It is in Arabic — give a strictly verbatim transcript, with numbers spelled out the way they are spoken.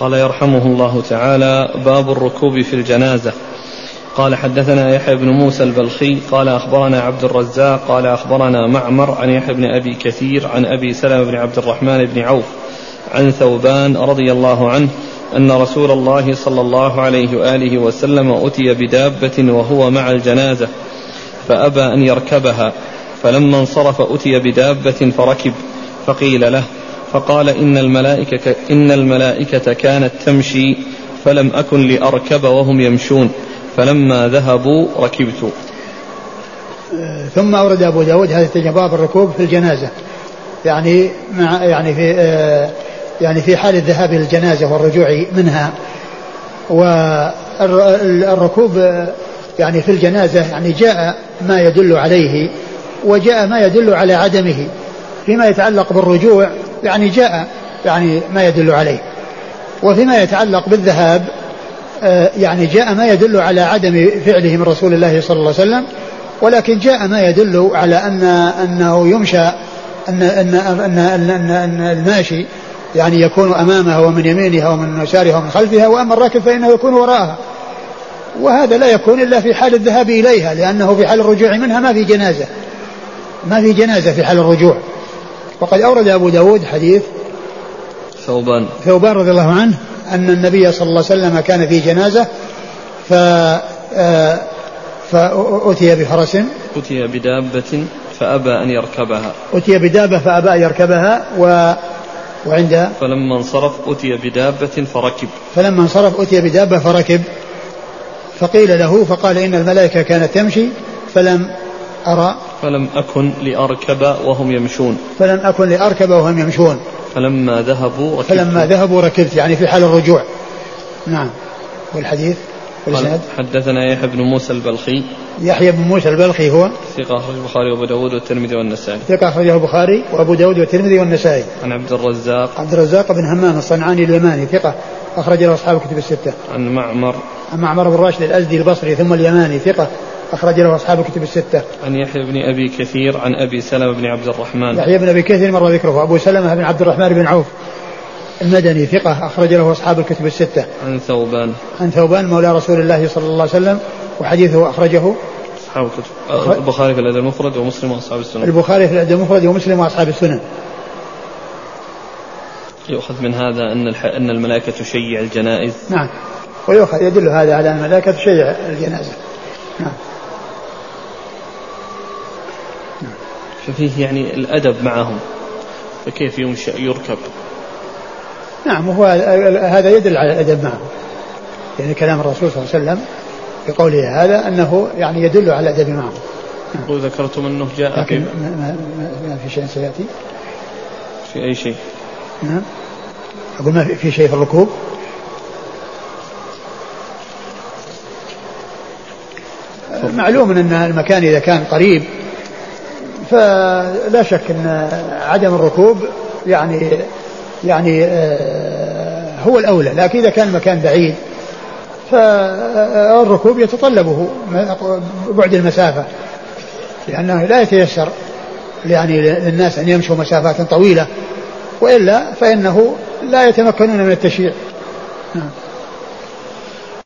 قال يرحمه الله تعالى: باب الركوب في الجنازة. قال حدثنا يحيى بن موسى البلخي قال أخبرنا عبد الرزاق قال أخبرنا معمر عن يحيى بن أبي كثير عن أبي سلمة بن عبد الرحمن بن عوف عن ثوبان رضي الله عنه أن رسول الله صلى الله عليه وآله وسلم أتي بدابة وهو مع الجنازة فأبى أن يركبها، فلما انصرف أتي بدابة فركب، فقيل له فقال إن الملائكة, إن الملائكة كانت تمشي فلم أكن لأركب وهم يمشون، فلما ذهبوا ركبت. ثم أورد أبو داود هذا باب الركوب في الجنازة، يعني مع يعني في يعني في حال الذهاب إلى الجنازة والرجوع منها. والركوب يعني في الجنازة يعني جاء ما يدل عليه وجاء ما يدل على عدمه. فيما يتعلق بالرجوع يعني جاء يعني ما يدل عليه، وفيما يتعلق بالذهاب يعني جاء ما يدل على عدم فعله من رسول الله صلى الله عليه وسلم، ولكن جاء ما يدل على أن أنه يمشى أن أن أن أن, أن, أن الماشي يعني يكون أمامها ومن يمينها ومن يسارها ومن خلفها، وأما الراكب فإنه يكون وراءها. وهذا لا يكون إلا في حال الذهاب إليها، لأنه في حال الرجوع منها ما في جنازة ما في جنازة في حال الرجوع. وقد أورد أبو داود حديث ثوبان ثوبان رضي الله عنه أن النبي صلى الله عليه وسلم كان في جنازة ف فأتي بفرس أتي بدابة فأبى أن يركبها أتي بدابة فأبى أن يركبها و وعند فلما انصرف أتي بدابة فركب فلما انصرف أتي بدابة فركب فقيل له فقال إن الملائكة كانت تمشي فلم أرى فلم أكن لأركب وهم يمشون فلم أكن لأركب وهم يمشون فلما ذهبوا ركبت فلما ذهبوا ركبت يعني في حال الرجوع. نعم. والحديث والإسناد حدثنا يحيى بن موسى البلخي يحيى بن موسى البلخي هو ثقة أخرجه البخاري وأبو داود والترمذي والنسائي ثقة أخرجه البخاري وأبو داود والترمذي والنسائي عن عبد الرزاق عبد الرزاق بن همام الصنعاني اليماني ثقة أخرج له أصحاب الكتب الستة. عن معمر عن معمر بن راشد الأزدي البصري ثم اليماني ثقة أخرج له أصحاب الكتب الستة. عن يحيى بن أبي كثير عن أبي سلمة بن عبد الرحمن يحيى بن أبي كثير مر ذكره. أبو سلمة بن عبد الرحمن بن عوف المدني ثقة أخرج له أصحاب الكتب الستة. عن ثوبان عن ثوبان مولى رسول الله صلى الله عليه وسلم وحديثه أخرجه أصحاب الكتب البخاري في الأدب المفرد ومسلم وأصحاب السنن البخاري في الأدب المفرد ومسلم وأصحاب السنن. يؤخذ من هذا أن أن الملائكة تشيع الجنائز. نعم. ويؤخذ يدل هذا على أن الملائكة تشيع الجنازة. نعم. ففيه يعني الأدب معهم، فكيف ينشأ يركب. نعم. وهو هذا يدل على الأدب معهم، يعني كلام الرسول صلى الله عليه وسلم بقوله هذا أنه يعني يدل على الأدب معهم. نعم. وذكرتم أنه جاء لكن ما, ما, ما في شيء سيأتي في أي شيء. نعم. أقول ما في شيء في الركوب. معلوم أن المكان إذا كان قريب فلا شك أن عدم الركوب يعني يعني هو الأولى، لكن إذا كان المكان بعيد فالركوب يتطلبه بعد المسافة، لأنه لا يتيسر يعني للناس أن يمشوا مسافات طويلة، وإلا فإنه لا يتمكنون من التشييع.